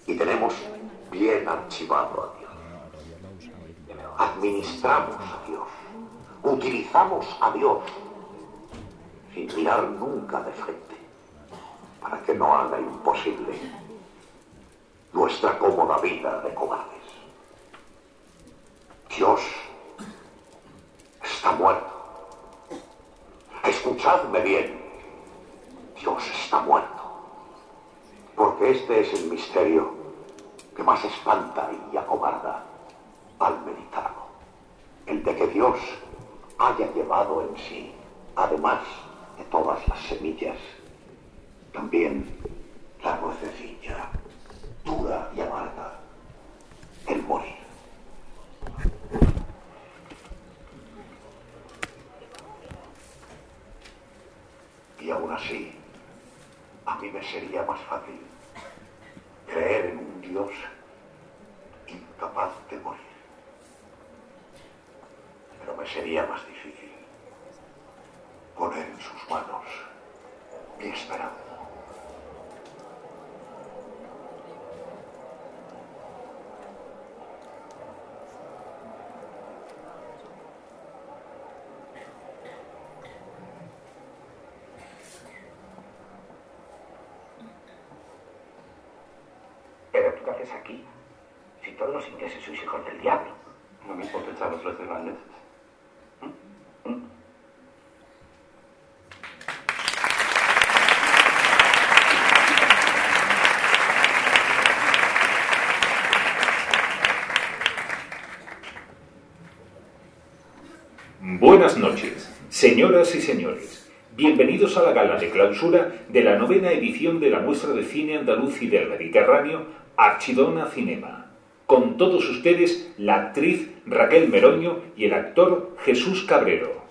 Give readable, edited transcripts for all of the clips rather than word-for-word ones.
y tenemos bien archivado a Dios. Administramos a Dios, utilizamos a Dios, sin mirar nunca de frente, para que no haga imposible nuestra cómoda vida de cobardes. Dios está muerto. Escuchadme bien. Dios está muerto. Porque este es el misterio que más espanta y acobarda al meditarlo. El de que Dios haya llevado en sí, además de todas las semillas, también la nuececilla dura y amarga, el morir. Y aún así, a mí me sería más fácil creer en un Dios incapaz de morir. Pero me sería más difícil poner en sus manos mi esperanza. Pero tú qué haces aquí, si todos los ingleses sois hijos del diablo. No me importa echar los reces irlandeses. Buenas noches, señoras y señores. Bienvenidos a la gala de clausura de la 9ª edición de la muestra de cine andaluz y del Mediterráneo Archidona Cinema. Con todos ustedes, la actriz Raquel Meroño y el actor Jesús Cabrero.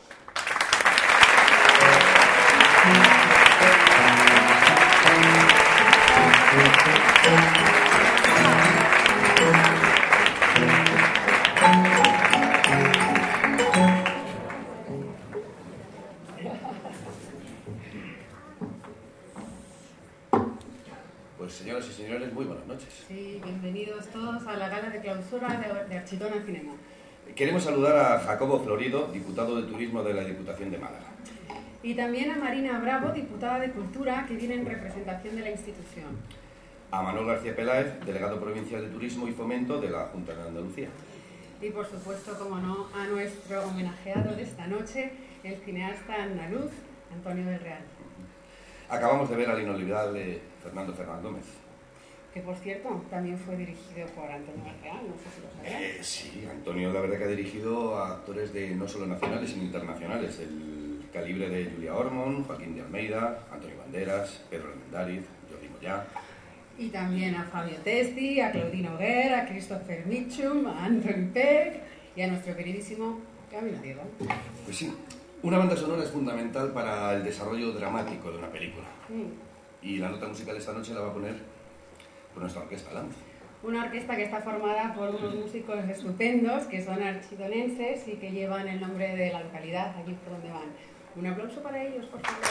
Pues señoras y señores, muy buenas noches. Sí, bienvenidos todos a la gala de clausura de Archidona Cinema. Queremos saludar a Jacobo Florido, diputado de Turismo de la Diputación de Málaga. Y también a Marina Bravo, diputada de Cultura, que viene en representación de la institución. A Manuel García Peláez, delegado provincial de Turismo y Fomento de la Junta de Andalucía. Y por supuesto, como no, a nuestro homenajeado de esta noche, el cineasta andaluz, Antonio del Real. Acabamos de ver al inolvidable Fernando Fernández. Que por cierto, también fue dirigido por Antonio del Real, no sé si lo sabían. Sí, Antonio la verdad que ha dirigido a actores de no solo nacionales, sino internacionales, del calibre de Julia Ormond, Joaquín de Almeida, Antonio Banderas, Pedro Armendáriz, Jordi Moyá. Y también a Fabio Testi, a Claudine Auger, a Christopher Mitchum, a Anthony Peck y a nuestro queridísimo Camilo Diego. Pues sí, una banda sonora es fundamental para el desarrollo dramático de una película. Y la nota musical esta noche la va a poner por nuestra orquesta Lance. Una orquesta que está formada por unos músicos estupendos que son archidonenses y que llevan el nombre de la localidad allí por donde van. Un aplauso para ellos, por favor.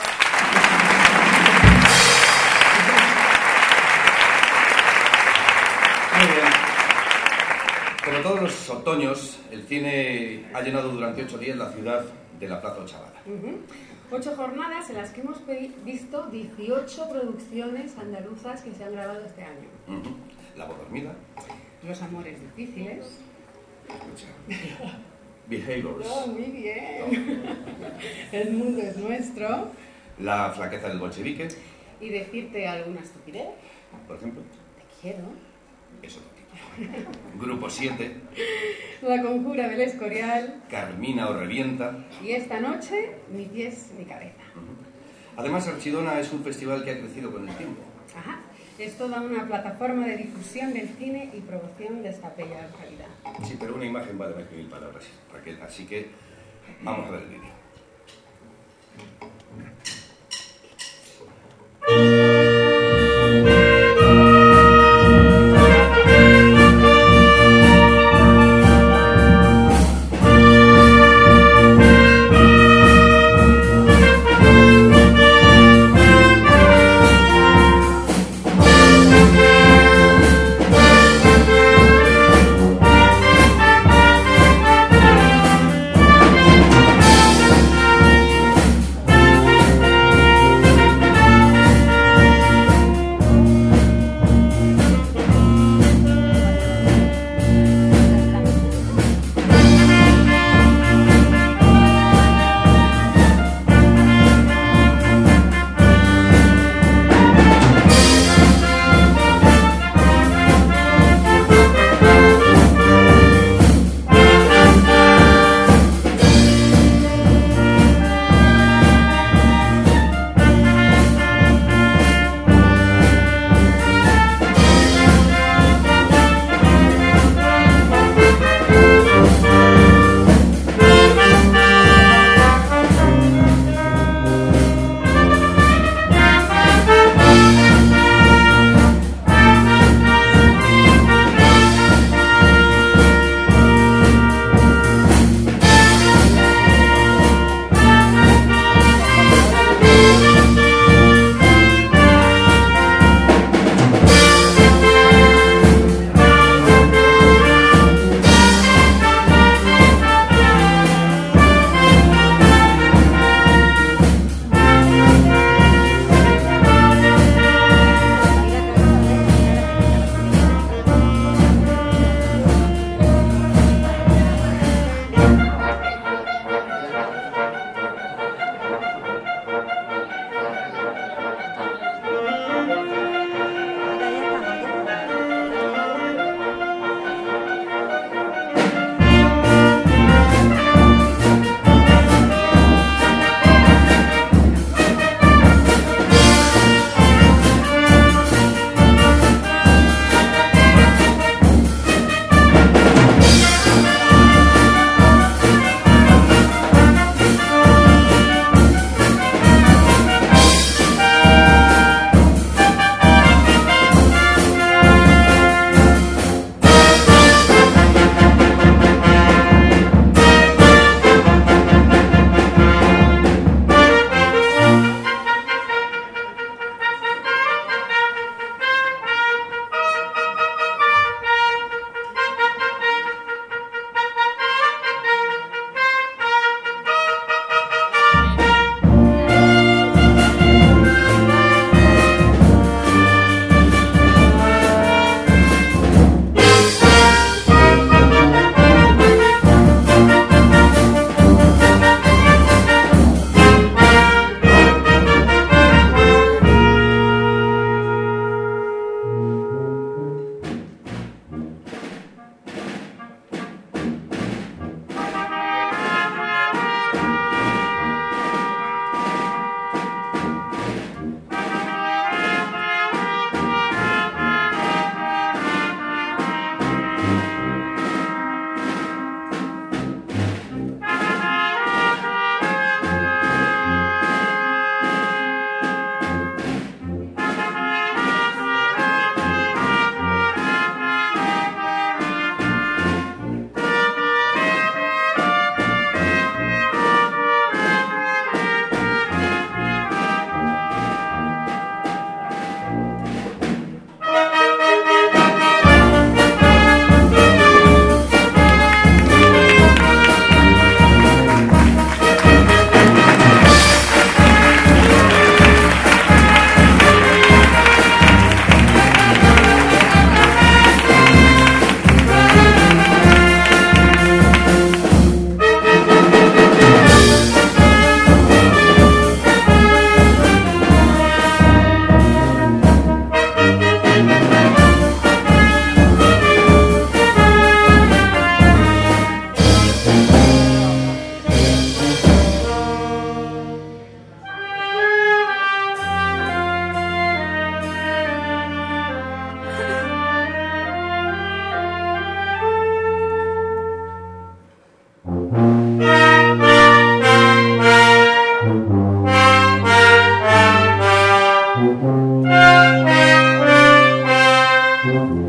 Muy bien. Como todos los otoños, el cine ha llenado durante 8 días la ciudad de la Plaza Ochavada. 8 jornadas en las que hemos visto 18 producciones andaluzas que se han grabado este año. La voz dormida. Los amores difíciles. Behaviors. Oh, muy bien. El mundo es nuestro. La flaqueza del bolchevique. Y decirte alguna estupidez. Por ejemplo. Te quiero. Eso también. Grupo 7. La conjura del Escorial. Carmina o revienta. Y esta noche, ni pies ni cabeza. Además, Archidona es un festival que ha crecido con el tiempo. Ajá. Es toda una plataforma de difusión del cine y promoción de esta bella localidad. Sí, pero una imagen vale más que 1000 palabras, Raquel. Así que vamos a ver el vídeo.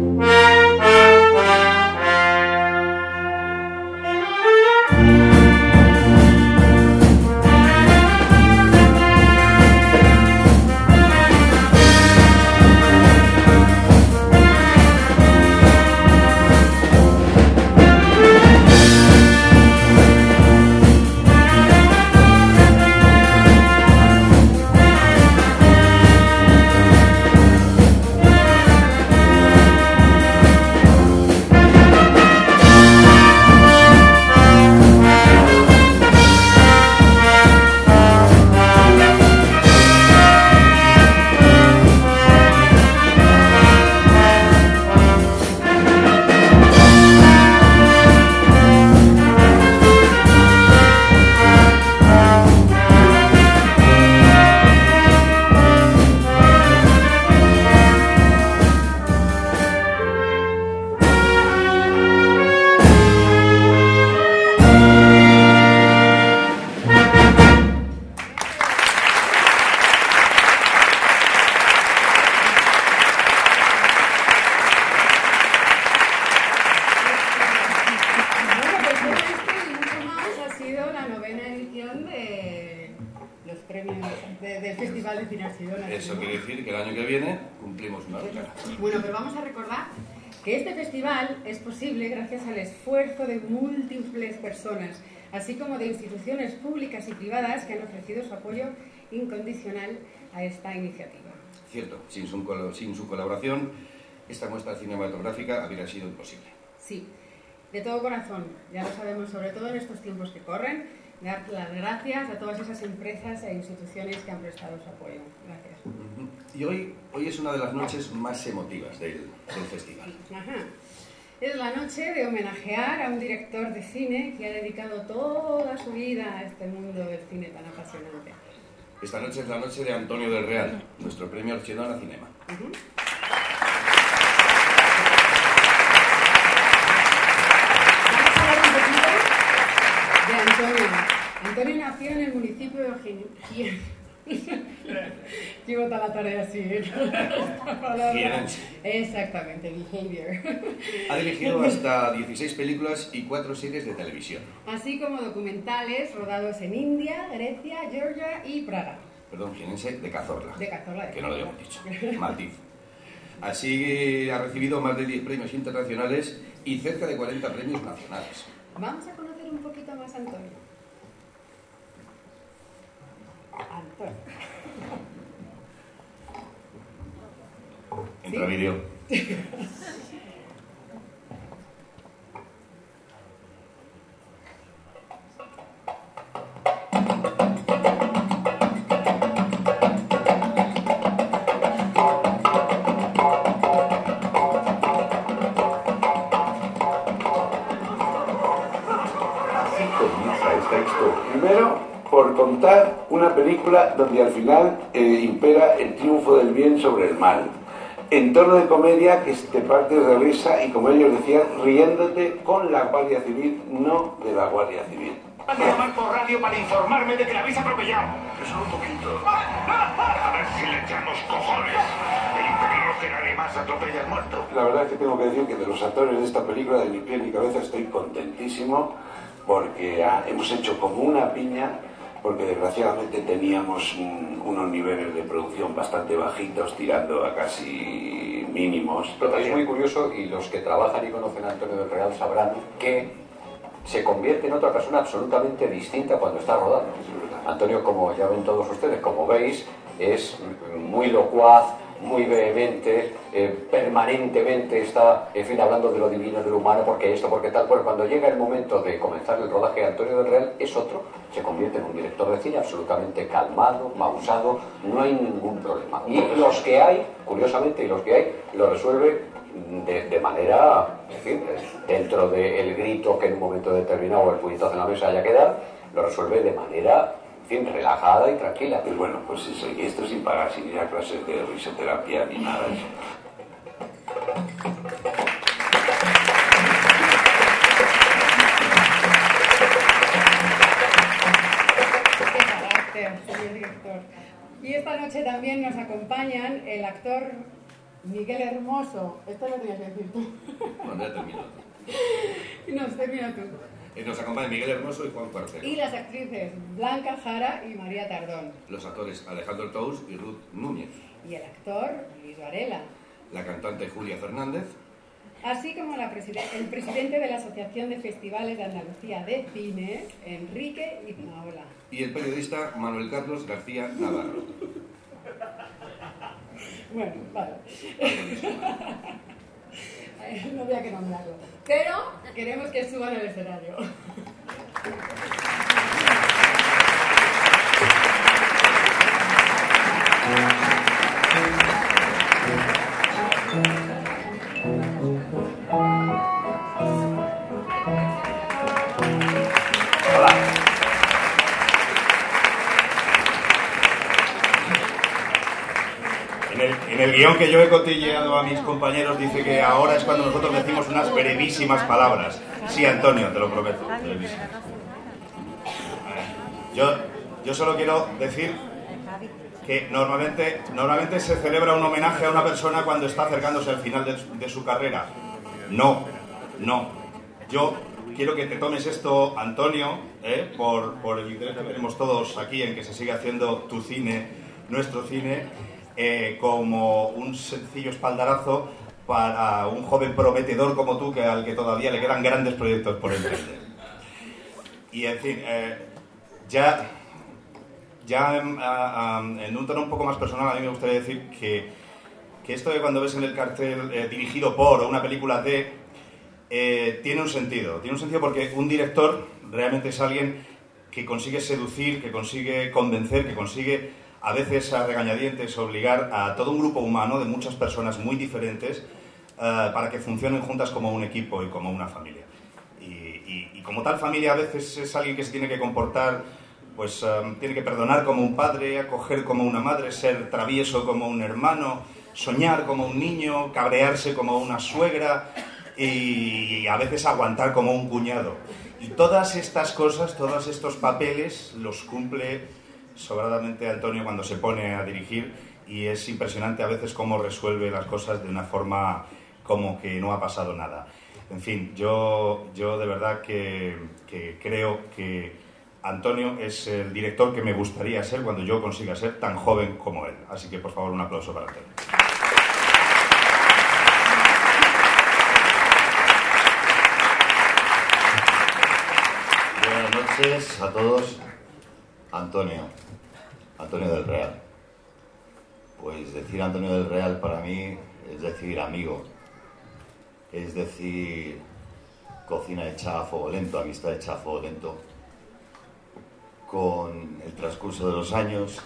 del Festival de Cine Archidona. Eso quiere decir que el año que viene cumplimos una década. Bueno, pero vamos a recordar que este festival es posible gracias al esfuerzo de múltiples personas, así como de instituciones públicas y privadas que han ofrecido su apoyo incondicional a esta iniciativa. Cierto, sin su colaboración, esta muestra cinematográfica habría sido imposible. Sí, de todo corazón, ya lo sabemos, sobre todo en estos tiempos que corren, dar las gracias a todas esas empresas e instituciones que han prestado su apoyo. Gracias. Y hoy es una de las noches más emotivas del festival. Ajá. Es la noche de homenajear a un director de cine que ha dedicado toda su vida a este mundo del cine tan apasionante. Esta noche es la noche de Antonio del Real, nuestro premio Archidona Cinema. Vamos a hablar un poquito de Antonio. Antonio nació en el municipio de Ojinaga. Llevo toda la tarea así, Jienense. Exactamente, behavior. Ha dirigido hasta 16 películas y 4 series de televisión. Así como documentales rodados en India, Grecia, Georgia y Praga. Perdón, jienense de Cazorla. De Cazorla. Que no lo habíamos dicho. Matiz. Así ha recibido más de 10 premios internacionales y cerca de 40 premios nacionales. Vamos a conocer un poquito más a Antonio. Antonio. Entra vídeo. Así comienza esta historia. Primero, por contar una película donde al final impera el triunfo del bien sobre el mal. En tono de comedia que te partes de risa y, como ellos decían, riéndote con la Guardia Civil, no de la Guardia Civil. Van a llamar por radio para informarme de que la habéis atropellado. Eso un poquito. A ver si le echamos cojones. El impedirlo que nadie más atropelle al muerto. La verdad es que tengo que decir que de los actores de esta película, de mi pie y mi cabeza, estoy contentísimo porque hemos hecho como una piña, porque desgraciadamente teníamos unos niveles de producción bastante bajitos, tirando a casi mínimos. Es muy curioso, y los que trabajan y conocen a Antonio del Real sabrán que se convierte en otra persona absolutamente distinta cuando está rodando. Antonio, como ya ven todos ustedes, como veis, es muy locuaz, muy vehemente, permanentemente está, en fin, hablando de lo divino, de lo humano, porque esto, porque tal. Pues cuando llega el momento de comenzar el rodaje, Antonio del Real es otro, se convierte en un director de cine absolutamente calmado, pausado, no hay ningún problema. Y los que hay, curiosamente, lo resuelve de manera, en fin, dentro del grito que en un momento determinado, el puñetazo en la mesa haya que dar, lo resuelve de manera, en fin, relajada y tranquila. Pues bueno, pues eso, y esto sin pagar, sin ir a clases de risoterapia ni nada de eso. Qué carácter, señor director. Y esta noche también nos acompañan el actor Miguel Hermoso, esto lo tenías que decir tú. Bueno, ya termino. No, termina tú. Nos acompaña Miguel Hermoso y Juan Cuarcero. Y las actrices Blanca Jara y María Tardón. Los actores Alejandro Tous y Ruth Núñez. Y el actor Luis Varela. La cantante Julia Fernández. Así como el presidente de la Asociación de Festivales de Andalucía de Cine, Enrique Iznaola. Y el periodista Manuel Carlos García Navarro. Bueno, vale. No había que nombrarlo. Pero queremos que suban al escenario. En el guión que yo he cotilleado a mis compañeros dice que ahora es cuando nosotros decimos unas brevísimas palabras. Sí, Antonio, te lo prometo. Yo solo quiero decir que normalmente se celebra un homenaje a una persona cuando está acercándose al final de su carrera. No. Yo quiero que te tomes esto, Antonio, por el interés que tenemos todos aquí en que se siga haciendo tu cine, nuestro cine, como un sencillo espaldarazo para un joven prometedor como tú, al que todavía le quedan grandes proyectos por emprender. Y en fin, ya en un tono un poco más personal, a mí me gustaría decir que esto de cuando ves en el cartel dirigido por o una película de, tiene un sentido porque un director realmente es alguien que consigue seducir, que consigue convencer, que consigue a veces a regañadientes obligar a todo un grupo humano de muchas personas muy diferentes para que funcionen juntas como un equipo y como una familia. Y como tal familia a veces es alguien que se tiene que comportar, pues tiene que perdonar como un padre, acoger como una madre, ser travieso como un hermano, soñar como un niño, cabrearse como una suegra y a veces aguantar como un cuñado. Y todas estas cosas, todos estos papeles los cumple sobradamente Antonio cuando se pone a dirigir, y es impresionante a veces cómo resuelve las cosas de una forma como que no ha pasado nada. En fin, yo de verdad que creo que Antonio es el director que me gustaría ser cuando yo consiga ser tan joven como él. Así que por favor un aplauso para Antonio. Buenas noches a todos. Antonio del Real. Pues decir Antonio del Real para mí es decir amigo, es decir cocina hecha a fuego lento, amistad hecha a fuego lento. Con el transcurso de los años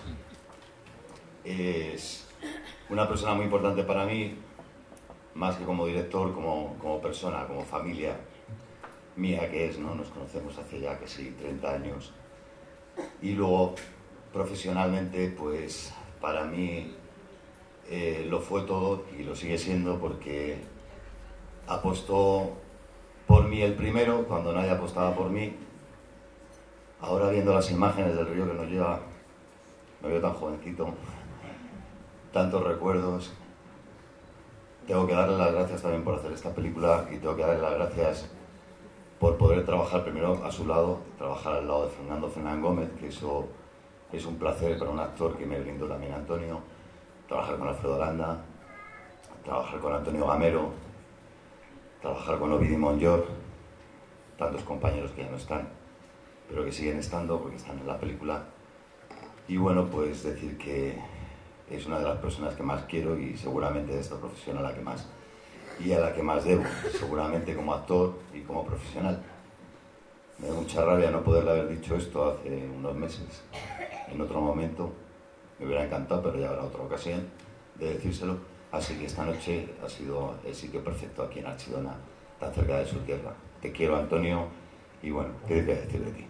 es una persona muy importante para mí, más que como director, como persona, como familia mía que es, ¿no? Nos conocemos hace ya que sí, 30 años. Y luego, profesionalmente, pues para mí lo fue todo y lo sigue siendo porque apostó por mí el primero, cuando nadie apostaba por mí. Ahora viendo las imágenes del río que nos lleva, me veo tan jovencito, tantos recuerdos. Tengo que darle las gracias también por hacer esta película y tengo que darle las gracias por poder trabajar primero a su lado, trabajar al lado de Fernando Fernán Gómez, que eso es un placer para un actor que me brindó también Antonio, trabajar con Alfredo Landa, trabajar con Antonio Gamero, trabajar con Ovidi Monllor, tantos compañeros que ya no están, pero que siguen estando porque están en la película. Y bueno, pues decir que es una de las personas que más quiero y seguramente de esta profesión a la que más, y a la que más debo, seguramente como actor y como profesional. Me da mucha rabia no poderle haber dicho esto hace unos meses, en otro momento. Me hubiera encantado, pero ya habrá otra ocasión de decírselo. Así que esta noche ha sido el sitio perfecto aquí en Archidona, tan cerca de su tierra. Te quiero, Antonio, y bueno, ¿qué te voy a decir de ti?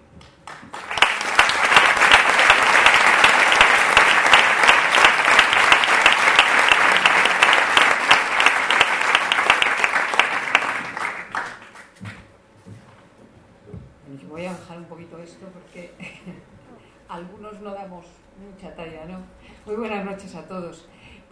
Voy a bajar un poquito esto porque algunos no damos mucha talla, ¿no? Muy buenas noches a todos.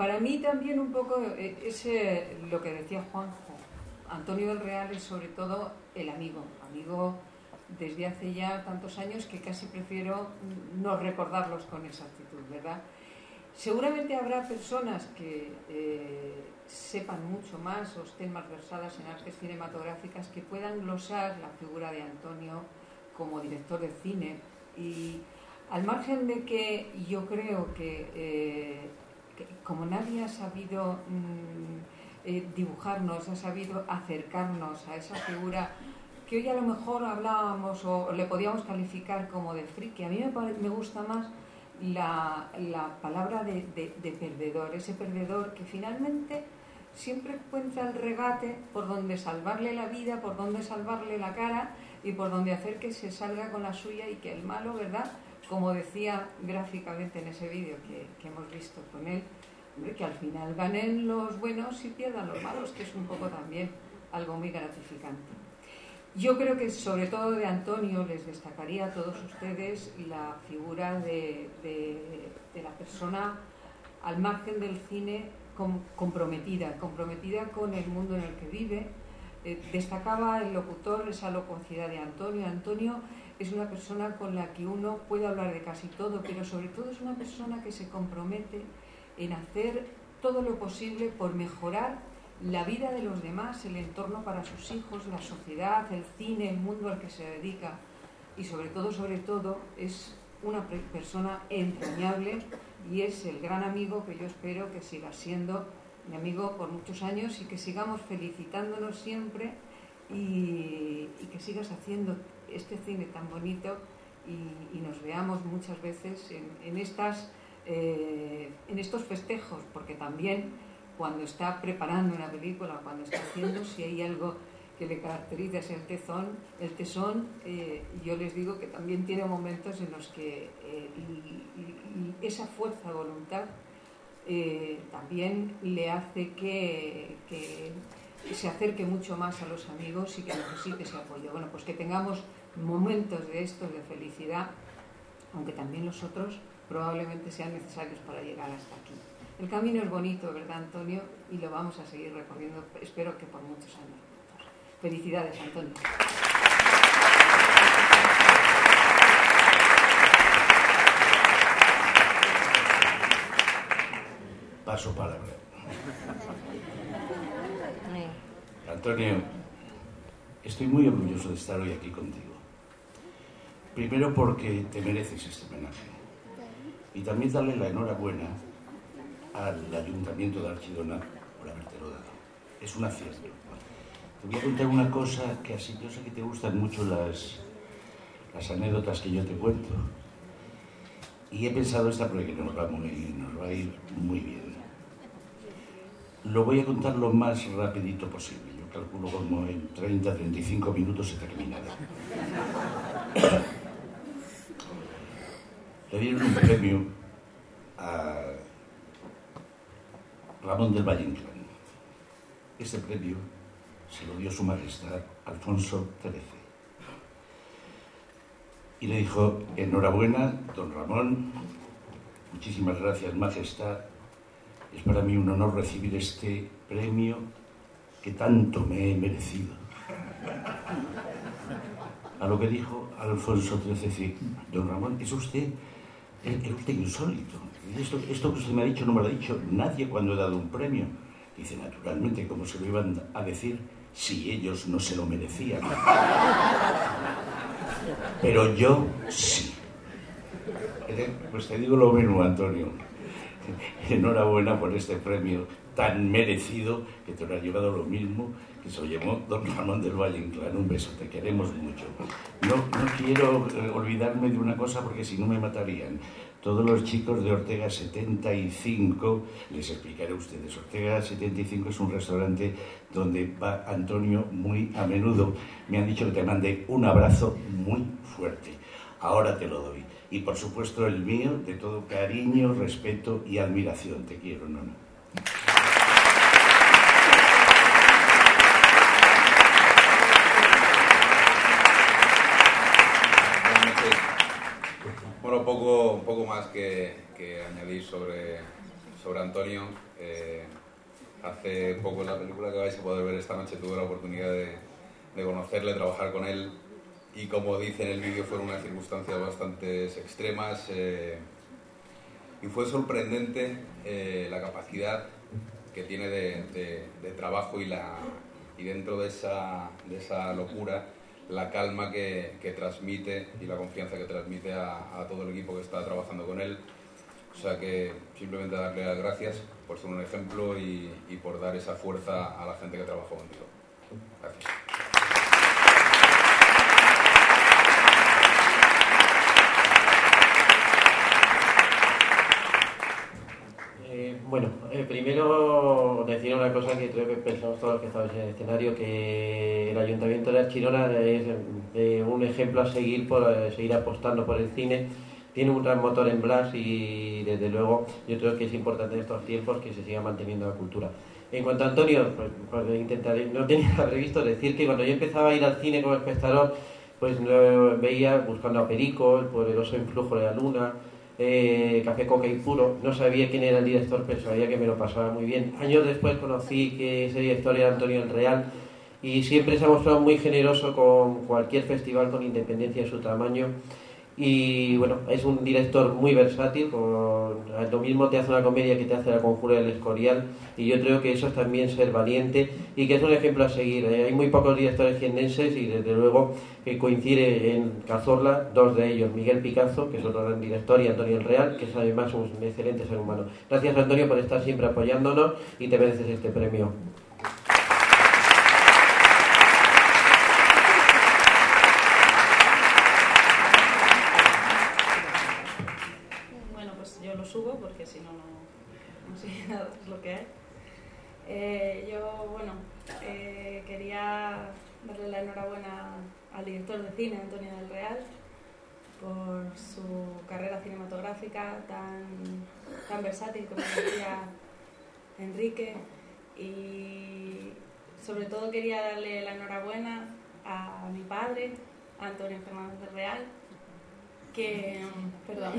Para mí también un poco es lo que decía Juanjo. Antonio del Real es sobre todo el amigo desde hace ya tantos años que casi prefiero no recordarlos con exactitud, ¿verdad? Seguramente habrá personas que sepan mucho más o estén más versadas en artes cinematográficas que puedan glosar la figura de Antonio como director de cine, y al margen de que yo creo que como nadie ha sabido dibujarnos, ha sabido acercarnos a esa figura que hoy a lo mejor hablábamos o le podíamos calificar como de friki, a mí me gusta más la palabra de perdedor, ese perdedor que finalmente siempre encuentra el regate por donde salvarle la vida, por donde salvarle la cara y por donde hacer que se salga con la suya, y que el malo, ¿verdad?, como decía gráficamente en ese vídeo que hemos visto con él, hombre, que al final ganen los buenos y pierdan los malos, que es un poco también algo muy gratificante. Yo creo que sobre todo de Antonio les destacaría a todos ustedes la figura de la persona al margen del cine comprometida con el mundo en el que vive. Destacaba el locutor esa locuacidad de Antonio. Antonio es una persona con la que uno puede hablar de casi todo, pero sobre todo es una persona que se compromete en hacer todo lo posible por mejorar la vida de los demás, el entorno para sus hijos, la sociedad, el cine, el mundo al que se dedica, y sobre todo es una persona entrañable, y es el gran amigo que yo espero que siga siendo mi amigo por muchos años, y que sigamos felicitándonos siempre, y que sigas haciendo este cine tan bonito, y nos veamos muchas veces en estos festejos, porque también cuando está preparando una película, cuando está haciendo, si hay algo que le caracteriza es el tesón, yo les digo que también tiene momentos en los que y esa fuerza de voluntad también le hace que se acerque mucho más a los amigos y que necesite ese apoyo. Bueno, pues que tengamos momentos de estos de felicidad, aunque también los otros probablemente sean necesarios para llegar hasta aquí. El camino es bonito, ¿verdad, Antonio? Y lo vamos a seguir recorriendo, espero que por muchos años. Felicidades, Antonio. Paso palabra. Antonio, estoy muy orgulloso de estar hoy aquí contigo. Primero porque te mereces este homenaje. Y también darle la enhorabuena al Ayuntamiento de Archidona por habértelo dado. Es un acierto. Te voy a contar una cosa que así, yo sé que te gustan mucho las anécdotas que yo te cuento. Y he pensado esta porque nos va a ir muy bien. Lo voy a contar lo más rapidito posible. Yo calculo como en 30-35 minutos se terminará. Le dieron un premio a Ramón del Valle Inclán. Este premio se lo dio su majestad Alfonso XIII. Y le dijo: enhorabuena, don Ramón, muchísimas gracias, majestad. Es para mí un honor recibir este premio que tanto me he merecido. A lo que dijo Alfonso XIII, sí, don Ramón, es usted insólito. Esto que usted me ha dicho no me lo ha dicho nadie cuando he dado un premio. Dice, naturalmente, ¿cómo se lo iban a decir si ellos no se lo merecían? Pero yo sí. Pues te digo lo mismo, Antonio. Enhorabuena por este premio tan merecido, que te lo ha llevado lo mismo que se lo llevó don Ramón del Valle Inclán. Un beso, te queremos mucho. No quiero olvidarme de una cosa porque si no me matarían. Todos los chicos de Ortega 75, les explicaré a ustedes, Ortega 75 es un restaurante donde va Antonio muy a menudo. Me han dicho que te mande un abrazo muy fuerte. Ahora te lo doy. Y por supuesto el mío, de todo cariño, respeto y admiración. Te quiero, Nono. Bueno, poco más que añadir sobre Antonio. Hace poco en la película que vais a poder ver esta noche tuve la oportunidad de conocerle, trabajar con él, y como dice en el vídeo fueron unas circunstancias bastante extremas, y fue sorprendente la capacidad que tiene de trabajo y dentro de esa locura la calma que transmite y la confianza que transmite a todo el equipo que está trabajando con él. O sea que simplemente darle las gracias por ser un ejemplo y por dar esa fuerza a la gente que trabajó contigo. Gracias. Bueno, primero decir una cosa que creo que pensamos todos los que estamos en el escenario, que el Ayuntamiento de Archidona es un ejemplo a seguir por seguir apostando por el cine. Tiene un gran motor en Blas y desde luego yo creo que es importante en estos tiempos que se siga manteniendo la cultura. En cuanto a Antonio, pues intentaré, no tenía previsto decir que cuando yo empezaba a ir al cine como espectador, pues lo veía buscando a Perico, El poderoso influjo de la luna, Café, Coca y Puro. No sabía quién era el director, pero sabía que me lo pasaba muy bien. Años después conocí que ese director era Antonio el Real y siempre se ha mostrado muy generoso con cualquier festival con independencia de su tamaño. Y bueno, es un director muy versátil, lo mismo te hace una comedia que te hace La Conjura del Escorial, y yo creo que eso es también ser valiente y que es un ejemplo a seguir. Hay muy pocos directores jiennenses y desde luego coincide en Cazorla dos de ellos, Miguel Picazo, que es otro gran director, y Antonio el Real, que es además un excelente ser humano. Gracias, Antonio, por estar siempre apoyándonos y te mereces este premio. Subo porque si no, no sé nada, es lo que hay. Yo, bueno, quería darle la enhorabuena al director de cine, Antonio del Real, por su carrera cinematográfica tan versátil, como decía Enrique, y sobre todo quería darle la enhorabuena a mi padre, Antonio Fernández del Real, que, perdón,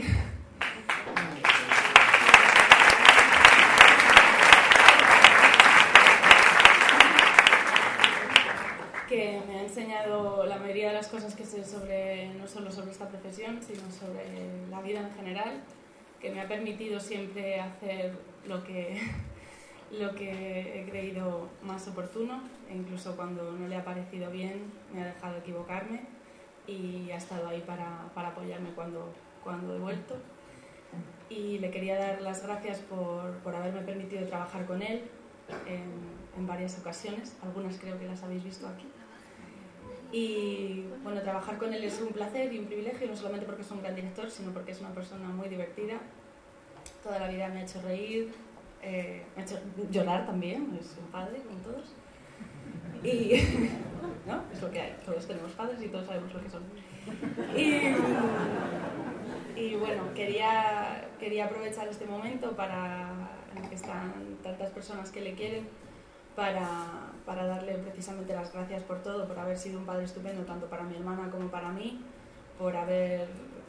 que me ha enseñado la mayoría de las cosas que sé no solo sobre esta profesión, sino sobre la vida en general, que me ha permitido siempre hacer lo que he creído más oportuno, e incluso cuando no le ha parecido bien me ha dejado equivocarme y ha estado ahí para apoyarme cuando he vuelto. Y le quería dar las gracias por haberme permitido trabajar con él en varias ocasiones, algunas creo que las habéis visto aquí. Y bueno, trabajar con él es un placer y un privilegio, no solamente porque es un gran director, sino porque es una persona muy divertida. Toda la vida me ha hecho reír, me ha hecho llorar también, es un padre como todos. Y ¿no? Es lo que hay, todos tenemos padres y todos sabemos lo que son. Y bueno, quería aprovechar este momento en el que están tantas personas que le quieren para darle precisamente las gracias por todo, por haber sido un padre estupendo tanto para mi hermana como para mí, por haber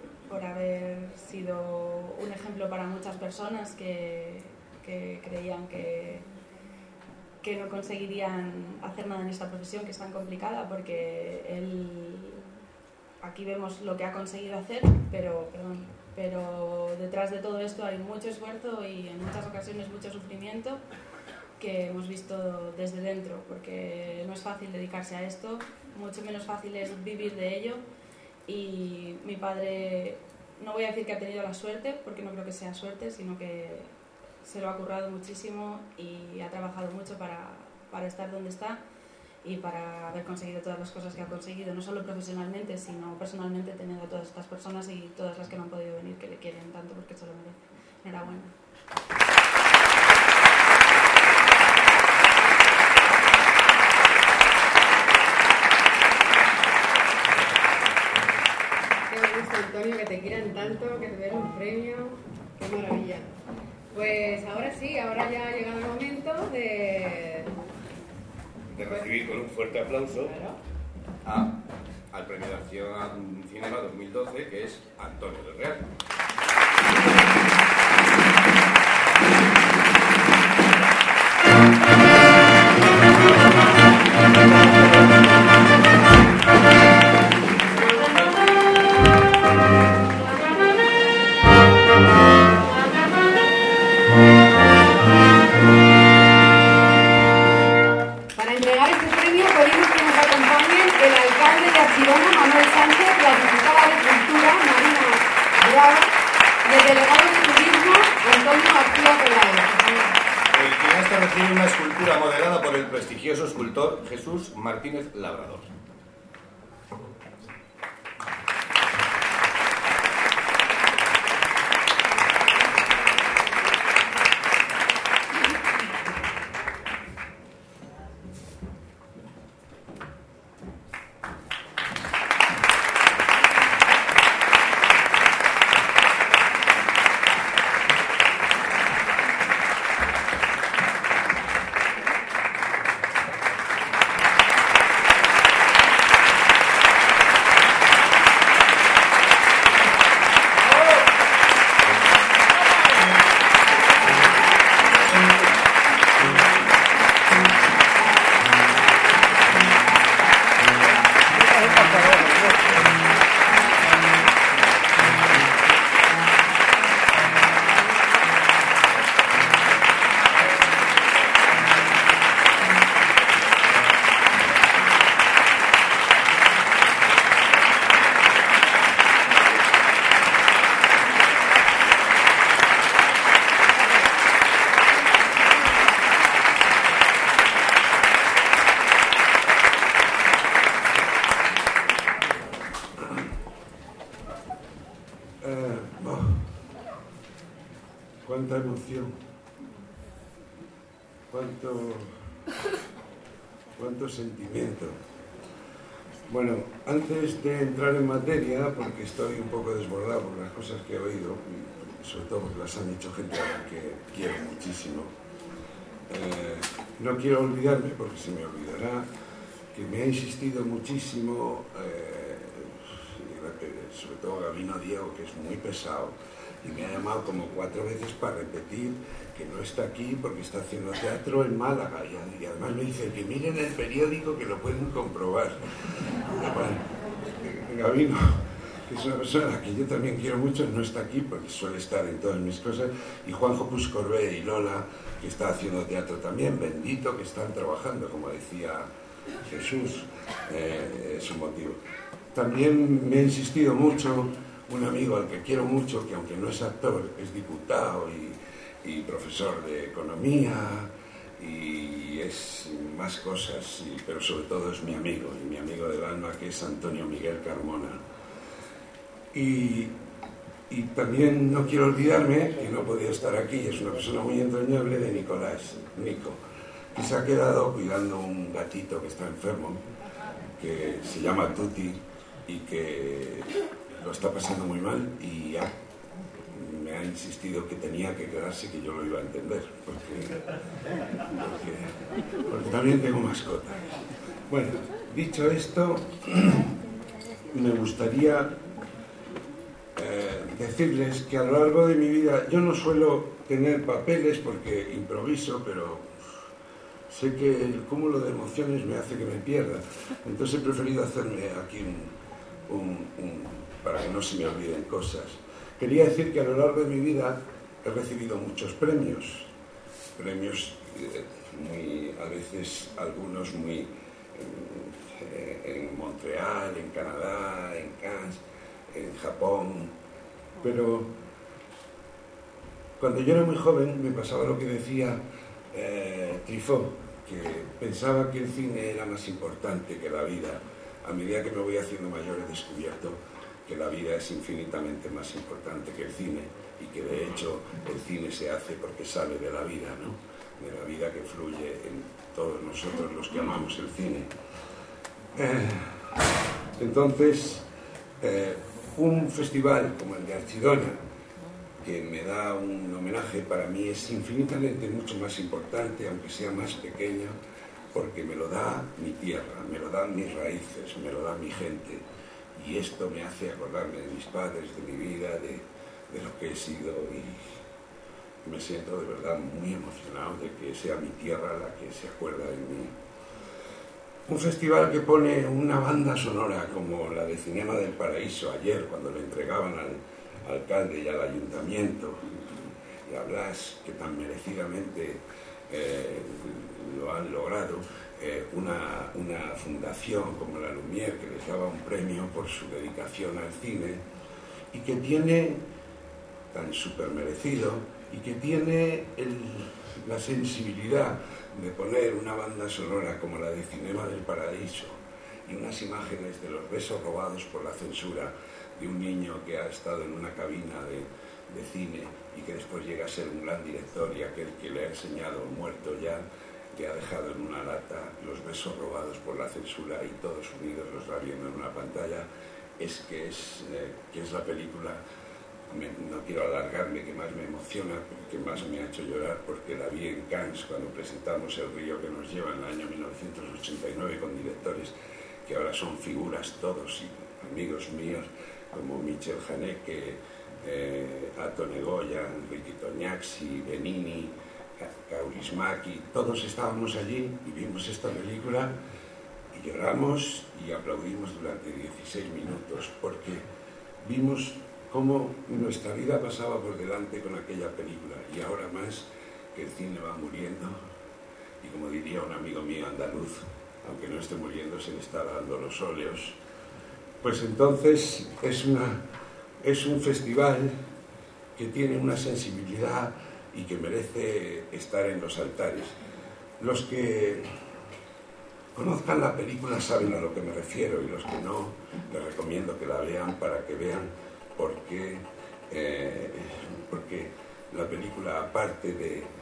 sido un ejemplo para muchas personas que creían que no conseguirían hacer nada en esta profesión que es tan complicada, porque aquí vemos lo que ha conseguido hacer, pero detrás de todo esto hay mucho esfuerzo y en muchas ocasiones mucho sufrimiento que hemos visto desde dentro, porque no es fácil dedicarse a esto, mucho menos fácil es vivir de ello. Y mi padre, no voy a decir que ha tenido la suerte, porque no creo que sea suerte, sino que se lo ha currado muchísimo y ha trabajado mucho para estar donde está y para haber conseguido todas las cosas que ha conseguido, no solo profesionalmente, sino personalmente, teniendo a todas estas personas y todas las que no han podido venir, que le quieren tanto porque se lo merece. Enhorabuena. Qué gusto, Antonio, que te quieran tanto, que te den un premio. Qué maravilla. Pues ahora sí, ahora ya ha llegado el momento de recibir con un fuerte aplauso al Premio de Acción Cinema 2012, que es Antonio del Real. entregar este premio pedimos que nos acompañen el alcalde de Archidona, Manuel Sánchez, la diputada de Cultura, Marina Bravo, y el delegado de Turismo, Antonio García Peláez. El cineasta recibe una escultura modelada por el prestigioso escultor Jesús Martínez Labrador. Cuánta emoción, cuánto sentimiento. Bueno, antes de entrar en materia, porque estoy un poco desbordado por las cosas que he oído, y sobre todo porque las han dicho gente a la que quiero muchísimo, no quiero olvidarme, porque se me olvidará, que me ha insistido muchísimo, sobre todo Gabino Diego, que es muy pesado, y me ha llamado como 4 veces para repetir que no está aquí porque está haciendo teatro en Málaga, y además me dice que miren el periódico que lo pueden comprobar. Bueno, Gabino, que es una persona a la que yo también quiero mucho, no está aquí porque suele estar en todas mis cosas, y Juanjo Puscorbé y Lola, que está haciendo teatro también, bendito que están trabajando, como decía Jesús, es un motivo. También me ha insistido mucho un amigo al que quiero mucho, que aunque no es actor, es diputado y profesor de economía y es más cosas, pero sobre todo es mi amigo, y mi amigo del alma, que es Antonio Miguel Carmona. Y también no quiero olvidarme, que no podía estar aquí, es una persona muy entrañable, de Nicolás, Nico, que se ha quedado cuidando un gatito que está enfermo, que se llama Tuti, y que lo está pasando muy mal, y me ha insistido que tenía que quedarse, que yo lo iba a entender, porque también tengo mascota. Bueno, dicho esto, me gustaría decirles que a lo largo de mi vida, yo no suelo tener papeles porque improviso, pero sé que el cúmulo de emociones me hace que me pierda, entonces he preferido hacerme aquí para que no se me olviden cosas. Quería decir que a lo largo de mi vida he recibido muchos premios, a veces algunos muy en Montreal, en Canadá, en Cannes, en Japón, pero cuando yo era muy joven me pasaba lo que decía Truffaut, que pensaba que el cine era más importante que la vida. A medida que me voy haciendo mayor he descubierto que la vida es infinitamente más importante que el cine, y que de hecho el cine se hace porque sale de la vida, ¿no? De la vida que fluye en todos nosotros los que amamos el cine. Entonces, un festival como el de Archidona, que me da un homenaje, para mí es infinitamente mucho más importante, aunque sea más pequeño, porque me lo da mi tierra, me lo dan mis raíces, me lo da mi gente, y esto me hace acordarme de mis padres, de mi vida, de lo que he sido, y me siento de verdad muy emocionado de que sea mi tierra la que se acuerda de mí. Un festival que pone una banda sonora como la de Cinema del Paraíso ayer, cuando le entregaban al alcalde y al ayuntamiento, y a Blas, que tan merecidamente lo han logrado, una fundación como la Lumière que les daba un premio por su dedicación al cine y que tiene, tan súper merecido, y que tiene la sensibilidad de poner una banda sonora como la de Cinema del Paraíso y unas imágenes de los besos robados por la censura de un niño que ha estado en una cabina de cine y que después llega a ser un gran director, y aquel que le ha enseñado, muerto ya, que ha dejado en una lata los besos robados por la censura y todos unidos los va viendo en una pantalla, es la película, no quiero alargarme, que más me emociona, que más me ha hecho llorar, porque la vi en Cannes cuando presentamos El río que nos lleva en el año 1989 con directores que ahora son figuras todos y amigos míos como Michel Haneke, Antone Goya, Enrique Tognazzi, Benigni, Kaurismäki, todos estábamos allí y vimos esta película y lloramos y aplaudimos durante 16 minutos porque vimos cómo nuestra vida pasaba por delante con aquella película, y ahora más que el cine va muriendo, y como diría un amigo mío andaluz, aunque no esté muriendo se le está dando los óleos, pues entonces es un festival que tiene una sensibilidad y que merece estar en los altares. Los que conozcan la película saben a lo que me refiero, y los que no, les recomiendo que la vean para que vean porque la película, aparte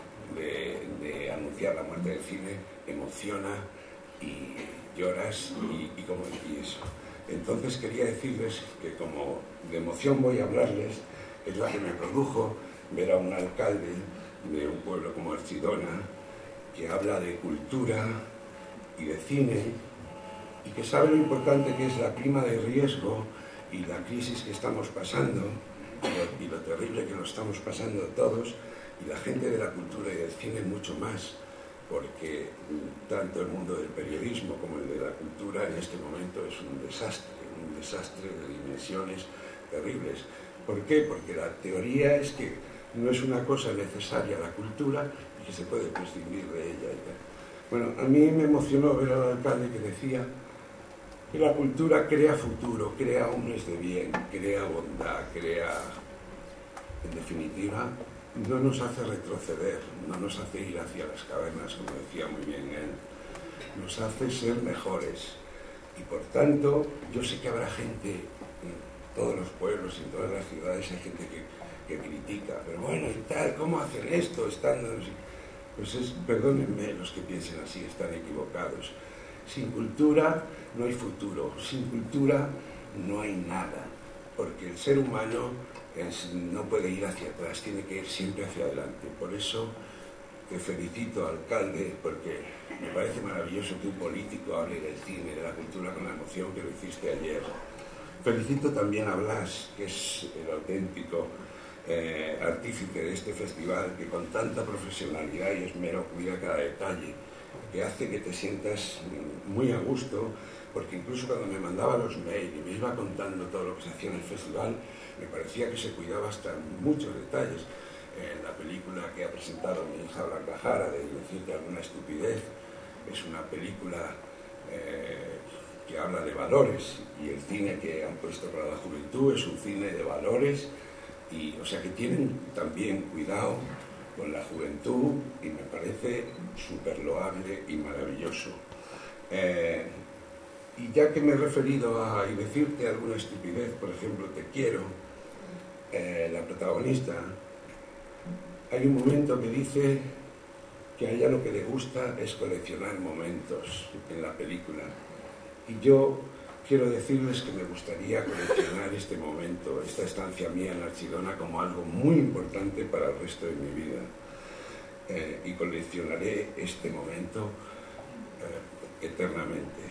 de anunciar la muerte del cine, emociona y lloras y eso. Entonces quería decirles que como de emoción voy a hablarles, es la que me produjo ver a un alcalde de un pueblo como Archidona que habla de cultura y de cine y que sabe lo importante que es la prima de riesgo y la crisis que estamos pasando y lo terrible que lo estamos pasando todos, y la gente de la cultura y del cine mucho más, porque tanto el mundo del periodismo como el de la cultura en este momento es un desastre de dimensiones terribles. ¿Por qué? Porque la teoría es que no es una cosa necesaria la cultura y que se puede prescindir de ella. Bueno, a mí me emocionó ver al alcalde que decía que la cultura crea futuro, crea hombres de bien, crea bondad, crea, en definitiva, no nos hace retroceder, no nos hace ir hacia las cavernas, como decía muy bien él, nos hace ser mejores. Y por tanto, yo sé que habrá gente en todos los pueblos y en todas las ciudades, hay gente que critica, pero bueno, y tal, ¿cómo hacen esto estando? Pues perdónenme los que piensen así, están equivocados. Sin cultura no hay futuro, sin cultura no hay nada, porque el ser humano no puede ir hacia atrás, tiene que ir siempre hacia adelante. Por eso te felicito, alcalde, porque me parece maravilloso que un político hable del cine, de la cultura con la emoción que lo hiciste ayer. Felicito también a Blas, que es el auténtico artífice de este festival, que con tanta profesionalidad y esmero cuida cada detalle, que hace que te sientas muy a gusto, porque incluso cuando me mandaba los mails y me iba contando todo lo que se hacía en el festival, me parecía que se cuidaba hasta muchos detalles. La película que ha presentado mi hija Blanca Jara, de decirte alguna estupidez, es una película que habla de valores, y el cine que han puesto para la juventud es un cine de valores, y o sea que tienen también cuidado con la juventud, y me parece súper loable y maravilloso. Y ya que me he referido a y decirte alguna estupidez, por ejemplo, Te quiero, la protagonista, hay un momento que dice que a ella lo que le gusta es coleccionar momentos en la película, y yo quiero decirles que me gustaría coleccionar este momento, esta estancia mía en Archidona, como algo muy importante para el resto de mi vida, y coleccionaré este momento eternamente.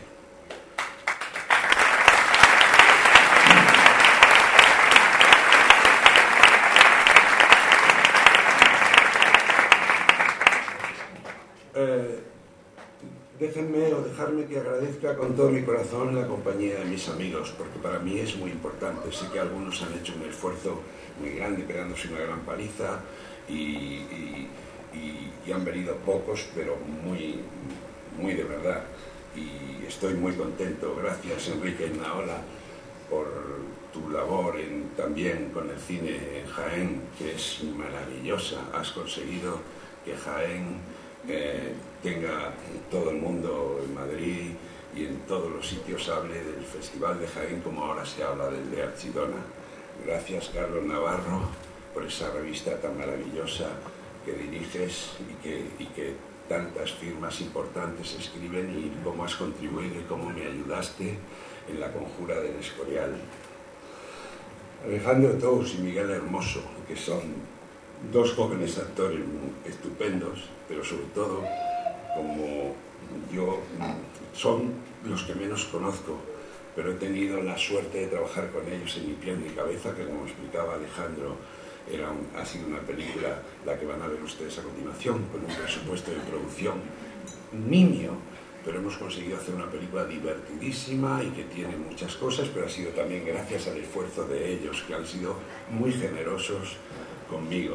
Dejarme que agradezca con todo mi corazón la compañía de mis amigos, porque para mí es muy importante. Sé que algunos han hecho un esfuerzo muy grande pegándose una gran paliza y han venido pocos, pero muy muy de verdad. Y estoy muy contento. Gracias, Enrique Inaola, por tu labor también con el cine en Jaén, que es maravillosa. Has conseguido que Jaén tenga en todo el mundo, en Madrid y en todos los sitios, hable del Festival de Jaén como ahora se habla del de Archidona. Gracias, Carlos Navarro, por esa revista tan maravillosa que diriges y que tantas firmas importantes escriben, y cómo has contribuido y cómo me ayudaste en La Conjura del Escorial. Alejandro Tous y Miguel Hermoso, que son dos jóvenes actores estupendos, pero sobre todo, como yo, son los que menos conozco, pero he tenido la suerte de trabajar con ellos en Mi piel, mi cabeza, que, como explicaba Alejandro, ha sido una película, la que van a ver ustedes a continuación, con un presupuesto de producción nimio, pero hemos conseguido hacer una película divertidísima y que tiene muchas cosas, pero ha sido también gracias al esfuerzo de ellos, que han sido muy generosos conmigo.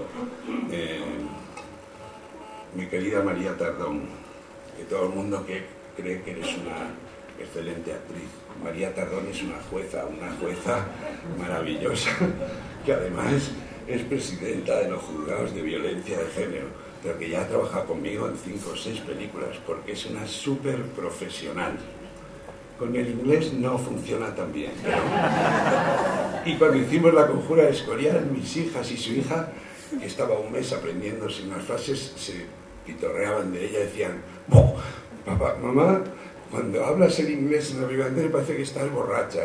Mi querida María Tardón, que todo el mundo cree que eres una excelente actriz. María Tardón es una jueza maravillosa, que además es presidenta de los juzgados de violencia de género, pero que ya ha trabajado conmigo en 5 o 6 películas, porque es una súper profesional. Con el inglés no funciona tan bien. Y cuando hicimos La Conjura de Escorial, mis hijas y su hija, que estaba un mes aprendiéndose unas frases, se pitorreaban de ella y decían: "Oh, papá, mamá, cuando hablas el inglés en la Biblia parece que estás borracha".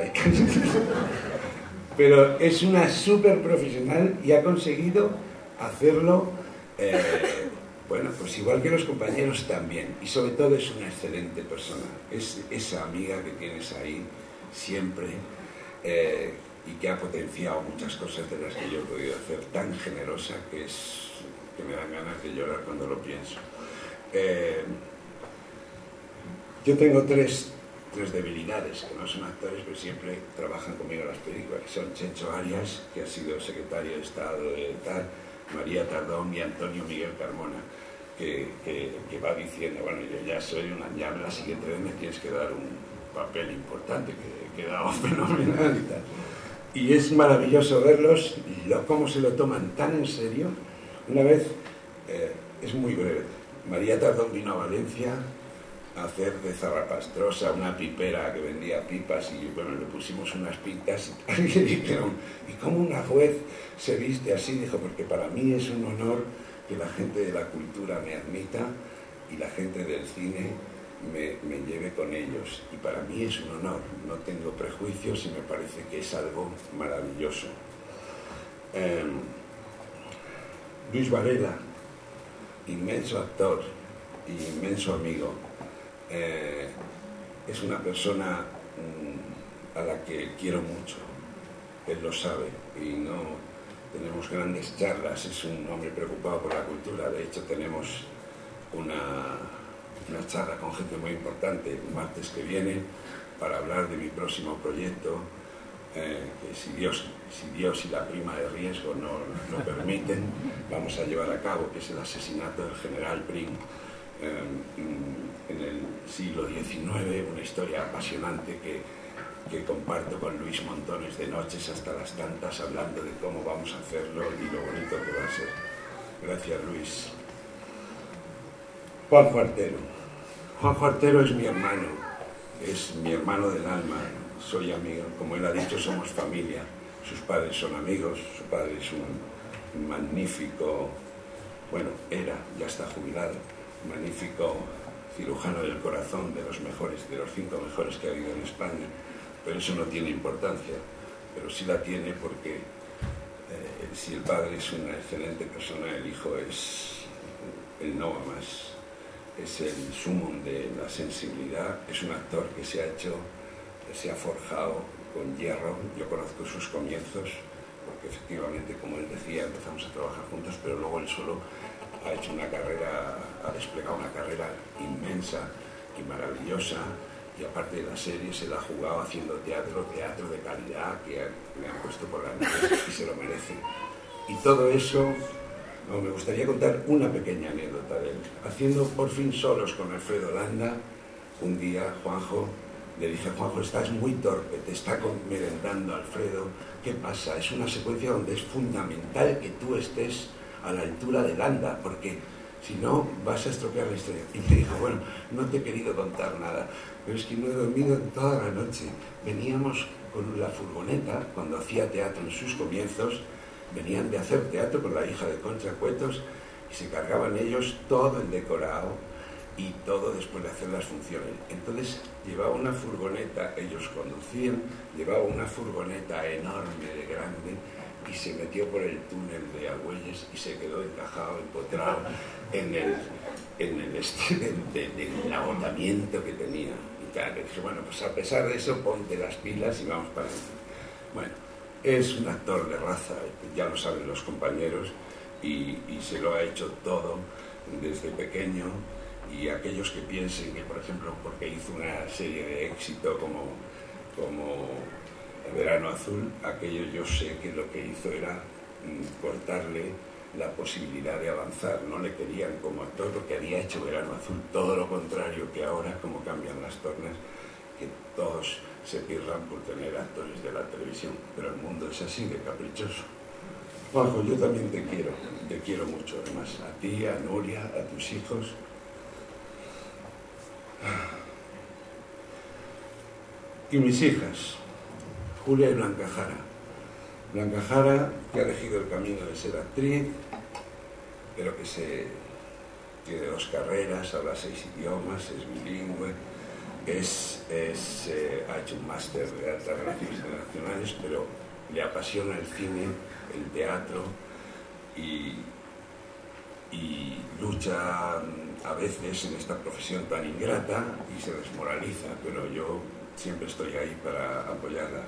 Pero es una súper profesional y ha conseguido hacerlo, bueno, pues igual que los compañeros también. Y sobre todo es una excelente persona. Es esa amiga que tienes ahí siempre, y que ha potenciado muchas cosas de las que yo he podido hacer, tan generosa que me dan ganas de llorar cuando lo pienso. Yo tengo tres debilidades, que no son actores, pero siempre trabajan conmigo en las películas, que son Chencho Arias, que ha sido secretario de Estado de tal, María Tardón, y Antonio Miguel Carmona, que va diciendo: bueno, yo ya soy ya la siguiente vez me tienes que dar un papel importante, que he quedado fenomenal y tal. Y es maravilloso verlos y cómo se lo toman tan en serio. Una vez, es muy breve, María Tardón vino a Valencia a hacer de Zarrapastrosa, una pipera que vendía pipas, y bueno, le pusimos unas pintas y tal, y le dijeron: ¿y cómo una juez se viste así? Dijo: porque para mí es un honor que la gente de la cultura me admita y la gente del cine me lleve con ellos, y para mí es un honor, no tengo prejuicios y me parece que es algo maravilloso. Luis Varela, inmenso actor y inmenso amigo, es una persona a la que quiero mucho, él lo sabe, y no tenemos grandes charlas. Es un hombre preocupado por la cultura. De hecho, tenemos una charla con gente muy importante el martes que viene para hablar de mi próximo proyecto, que si Dios y la prima de riesgo no lo permiten, vamos a llevar a cabo, que es el asesinato del general Prim en el siglo XIX, una historia apasionante que comparto con Luis montones de noches hasta las tantas, hablando de cómo vamos a hacerlo y lo bonito que va a ser. Gracias, Luis. Juanjo Artero. Juanjo Artero es mi hermano del alma, soy amigo, como él ha dicho, somos familia. Sus padres son amigos, su padre es un magnífico, bueno, ya está jubilado, magnífico cirujano del corazón, de los mejores, de los 5 mejores que ha habido en España. Pero eso no tiene importancia, pero sí la tiene porque si el padre es una excelente persona, el hijo es el no más, es el sumum de la sensibilidad. Es un actor que se ha forjado con hierro. Yo conozco sus comienzos, porque efectivamente, como él decía, empezamos a trabajar juntos, pero luego él solo ha hecho ha desplegado una carrera inmensa y maravillosa. Y aparte de la serie, se la ha jugado haciendo teatro de calidad, que le han puesto por las nubes y se lo merece. Y todo eso No, me gustaría contar una pequeña anécdota de él. Haciendo por fin solos con Alfredo Landa, un día Juanjo le dije: Juanjo, estás muy torpe, te está merendando Alfredo, ¿qué pasa? Es una secuencia donde es fundamental que tú estés a la altura de Landa, porque si no vas a estropear la historia. Y me dijo: bueno, no te he querido contar nada, pero es que no he dormido toda la noche. Veníamos con la furgoneta, cuando hacía teatro en sus comienzos, venían de hacer teatro con la hija de Concha Cuetos, y se cargaban ellos todo el decorado y todo después de hacer las funciones. Entonces llevaba una furgoneta, ellos conducían, llevaba una furgoneta enorme de grande, y se metió por el túnel de Argüelles y se quedó encajado, empotrado en el agotamiento que tenía. Y tal, le dije: bueno, pues a pesar de eso, ponte las pilas y vamos para adentro. Bueno, es un actor de raza, ya lo saben los compañeros, y se lo ha hecho todo desde pequeño. Y aquellos que piensen que, por ejemplo, porque hizo una serie de éxito como Verano Azul, aquello yo sé que lo que hizo era cortarle la posibilidad de avanzar. No le querían como actor porque había hecho Verano Azul, todo lo contrario que ahora, como cambian las tornas, que todos se pirran por tener actores de la televisión, pero el mundo es así de caprichoso. Juanjo, yo también te quiero mucho, además, a ti, a Nuria, a tus hijos. Y mis hijas, Julia y Blanca Jara. Blanca Jara, que ha elegido el camino de ser actriz, pero que tiene 2 carreras, habla 6 idiomas, es bilingüe, ha hecho un máster de altas relaciones internacionales, pero le apasiona el cine, el teatro, y lucha a veces en esta profesión tan ingrata y se desmoraliza, pero yo siempre estoy ahí para apoyarla.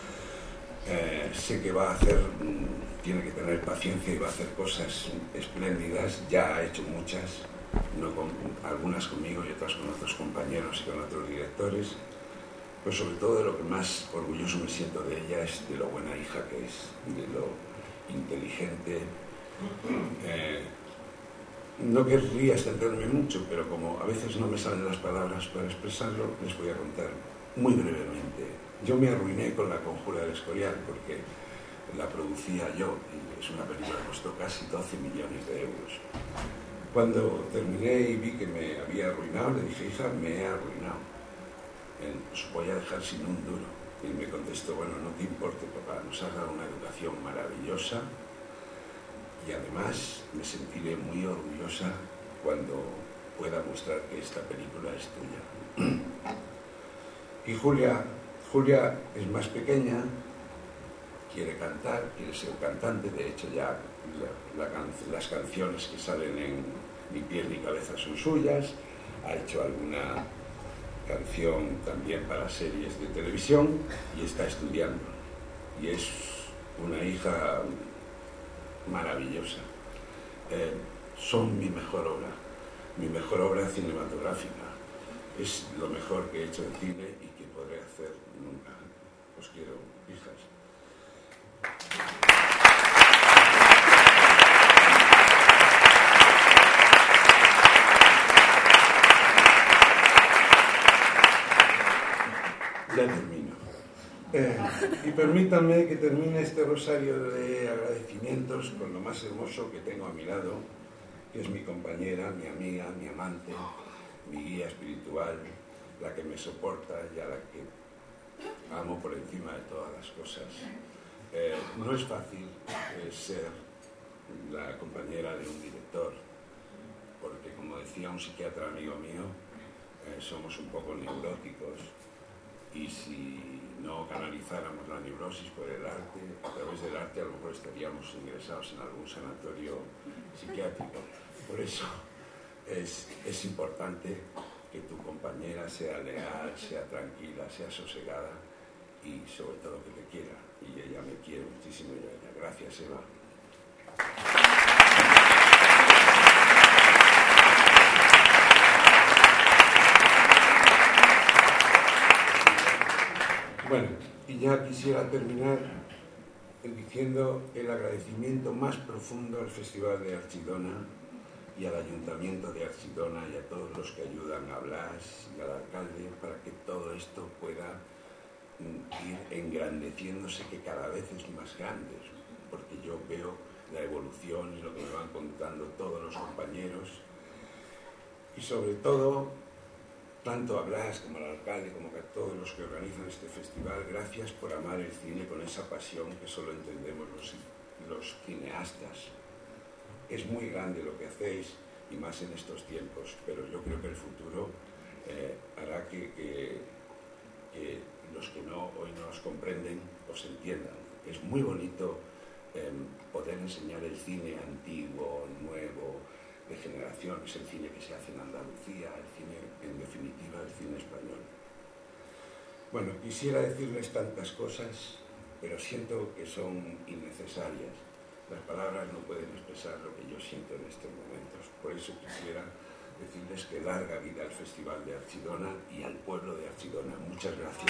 Sé que tiene que tener paciencia y va a hacer cosas espléndidas, ya ha hecho muchas, algunas conmigo y otras con otros compañeros y con otros directores, pues sobre todo de lo que más orgulloso me siento de ella es de lo buena hija que es, de lo inteligente. No querría extenderme mucho, pero como a veces no me salen las palabras para expresarlo, les voy a contar muy brevemente. Yo me arruiné con La Conjura del Escorial porque la producía yo, y es una película que costó casi 12 millones de euros. Cuando terminé y vi que me había arruinado, le dije: hija, me he arruinado, os voy a dejar sin un duro. Y me contestó: bueno, no te importe, papá, nos has dado una educación maravillosa, y además me sentiré muy orgullosa cuando pueda mostrar que esta película es tuya. Y Julia es más pequeña, quiere cantar, quiere ser cantante. De hecho, ya las canciones que salen en Ni pies ni cabeza son suyas. Ha hecho alguna canción también para series de televisión y está estudiando. Y es una hija maravillosa. Son mi mejor obra cinematográfica. Es lo mejor que he hecho en cine y que podré hacer nunca. Os quiero, hijas. Ya termino. Y permítanme que termine este rosario de agradecimientos con lo más hermoso que tengo a mi lado, que es mi compañera, mi amiga, mi amante, mi guía espiritual, la que me soporta y a la que amo por encima de todas las cosas. No es fácil ser la compañera de un director, porque, como decía un psiquiatra amigo mío, somos un poco neuróticos, y si no canalizáramos la neurosis por el arte, a través del arte a lo mejor estaríamos ingresados en algún sanatorio psiquiátrico. Por eso es importante que tu compañera sea leal, sea tranquila, sea sosegada y sobre todo que te quiera. Y ella me quiere muchísimo y ella. Gracias, Eva. Bueno, y ya quisiera terminar diciendo el agradecimiento más profundo al Festival de Archidona y al Ayuntamiento de Archidona y a todos los que ayudan a Blas y al alcalde para que todo esto pueda ir engrandeciéndose, que cada vez es más grande, porque yo veo la evolución y lo que me van contando todos los compañeros y sobre todo tanto a Blas como al alcalde como a todos los que organizan este festival. Gracias por amar el cine con esa pasión que solo entendemos los cineastas. Es muy grande lo que hacéis y más en estos tiempos, pero yo creo que el futuro hará que los que hoy no os comprenden os entiendan. Es muy bonito poder enseñar el cine antiguo, nuevo, de generaciones, el cine que se hace en Andalucía, el cine, en definitiva, el cine español. Bueno, quisiera decirles tantas cosas, pero siento que son innecesarias. Las palabras no pueden expresar lo que yo siento en estos momentos. Por eso quisiera decirles que larga vida al Festival de Archidona y al pueblo de Archidona. Muchas gracias.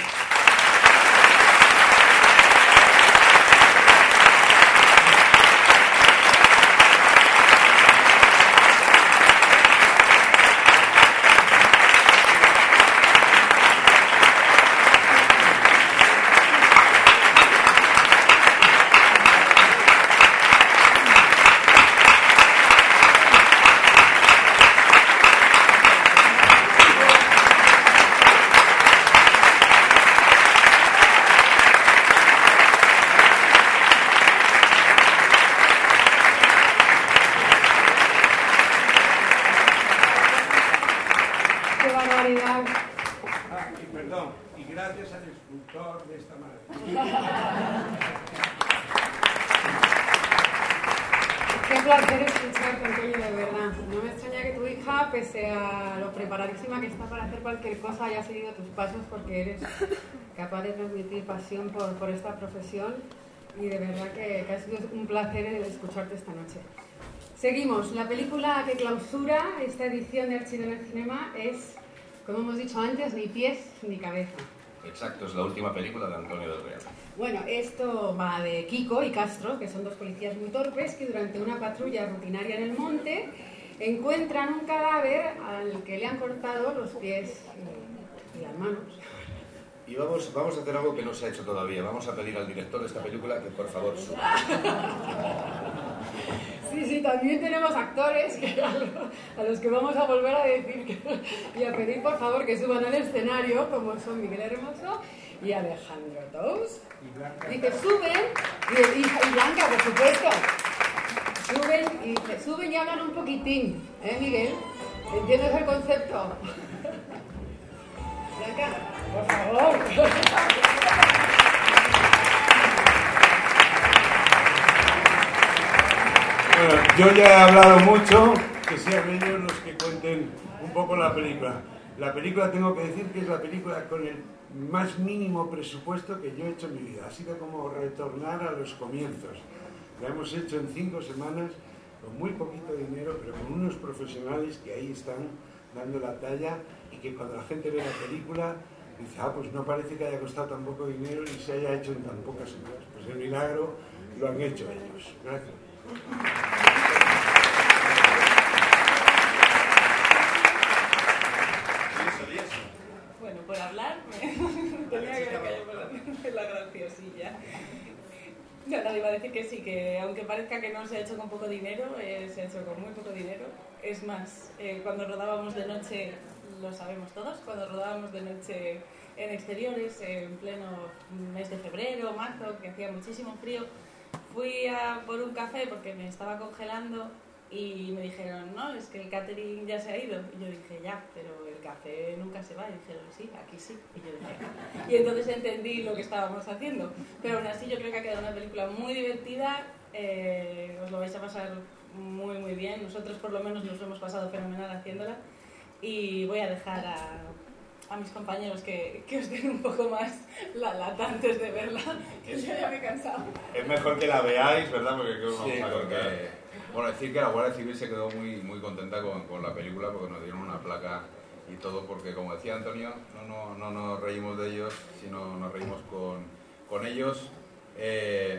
Cosa haya seguido tus pasos porque eres capaz de transmitir pasión por esta profesión y de verdad que ha sido un placer escucharte esta noche. Seguimos. La película que clausura esta edición de Archidona Cinema es, como hemos dicho antes, Ni pies ni cabeza. Exacto, es la última película de Antonio del Real. Bueno, esto va de Kiko y Castro, que son dos policías muy torpes que durante una patrulla rutinaria en el monte encuentran un cadáver al que le han cortado los pies y las manos. Y vamos a hacer algo que no se ha hecho todavía. Vamos a pedir al director de esta película que por favor suba. Sí, también tenemos actores a los que vamos a volver a decir y a pedir por favor que suban al escenario, como son Miguel Hermoso y Alejandro Tous. Y que suben, y Blanca, por supuesto. Suben y hablan un poquitín, Miguel? ¿Entiendes el concepto? Blanca, por favor. Bueno, yo ya he hablado mucho, que sean ellos los que cuenten un poco la película. La película, tengo que decir que es la película con el más mínimo presupuesto que yo he hecho en mi vida. Ha sido como retornar a los comienzos. La hemos hecho en 5 semanas, con muy poquito dinero, pero con unos profesionales que ahí están dando la talla y que cuando la gente ve la película dice, pues no parece que haya costado tan poco dinero ni se haya hecho en tan pocas semanas. Pues el milagro lo han hecho ellos. Gracias. Bueno, por hablar, tenía que ver la graciosilla. Nada, iba a decir que sí, que aunque parezca que no se ha hecho con poco dinero, se ha hecho con muy poco dinero. Es más, cuando rodábamos de noche, lo sabemos todos, cuando rodábamos de noche en exteriores, en pleno mes de febrero, marzo, que hacía muchísimo frío, fui a por un café porque me estaba congelando y me dijeron, no, es que el catering ya se ha ido. Y yo dije, ya, pero el café nunca se va. Y dijeron, sí, aquí sí. Y yo dije, y entonces entendí lo que estábamos haciendo. Pero aún así yo creo que ha quedado una película muy divertida, os lo vais a pasar muy, muy bien. Nosotros por lo menos nos lo hemos pasado fenomenal haciéndola. Y voy a dejar a mis compañeros que os den un poco más la lata antes de verla, que yo ya me he cansado. Es mejor que la veáis, ¿verdad? Porque ¿qué os vamos Sí, a porque, contar? bueno, decir que la Guardia Civil se quedó muy, muy contenta con la película porque nos dieron una placa y todo, porque como decía Antonio, no nos reímos de ellos, sino nos reímos con ellos.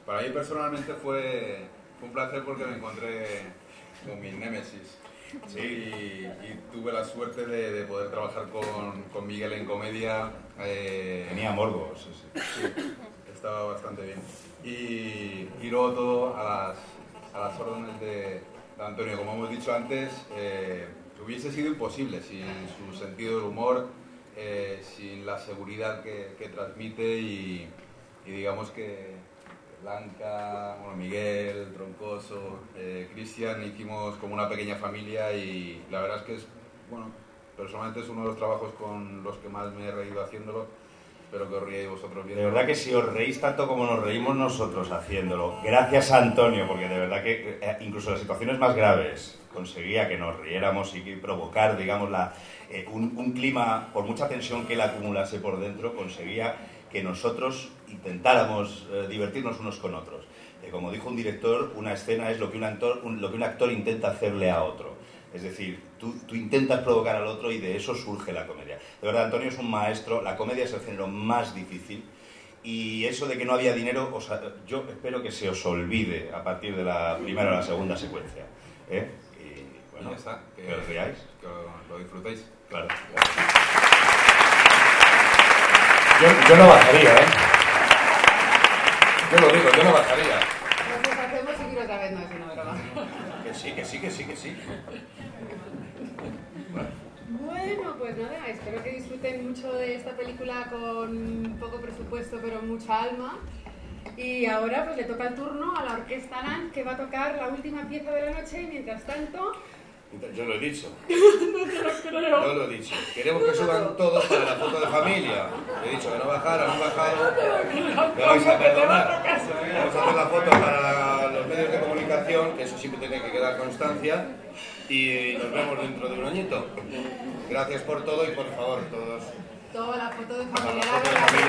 Para mí personalmente fue un placer porque me encontré con mi némesis. Sí, y tuve la suerte de poder trabajar con Miguel en comedia. Tenía morbo, sí. Estaba bastante bien. Y luego todo a las órdenes de Antonio. Como hemos dicho antes, hubiese sido imposible sin su sentido del humor, sin la seguridad que transmite y digamos que Blanca, Miguel, Troncoso, Cristian, hicimos como una pequeña familia y la verdad es que personalmente es uno de los trabajos con los que más me he reído haciéndolo. Espero que os riáis vosotros bien. De verdad que si os reís tanto como nos reímos nosotros haciéndolo, gracias a Antonio, porque de verdad que incluso en las situaciones más graves conseguía que nos riéramos y que provocar, digamos, un clima, por mucha tensión que él acumulase por dentro, conseguía que nosotros intentáramos divertirnos unos con otros. Como dijo un director, una escena es lo que un actor intenta hacerle a otro. Es decir, tú intentas provocar al otro y de eso surge la comedia. De verdad, Antonio es un maestro, la comedia es el género más difícil y eso de que no había dinero, yo espero que se os olvide a partir de la primera o la segunda secuencia. Y bueno, ya está, que os riáis. Que lo disfrutéis. Claro. Yo no bajaría, ¿eh? Yo lo digo, yo no bajaría. Nos hacemos seguir otra vez, no es una broma. Que sí. Bueno, pues nada, espero que disfruten mucho de esta película con poco presupuesto pero mucha alma. Y ahora pues le toca el turno a la Orquesta Land, que va a tocar la última pieza de la noche y mientras tanto... Yo lo he dicho. No te lo creo. Yo lo he dicho. Queremos que suban todos para la foto de familia. He dicho que no bajaran, han bajado. Me vais a perdonar. Vamos a hacer la foto para los medios de comunicación, que eso siempre tiene que quedar constancia. Y nos vemos dentro de un añito. Gracias por todo y por favor, todos. Toda la foto de familia.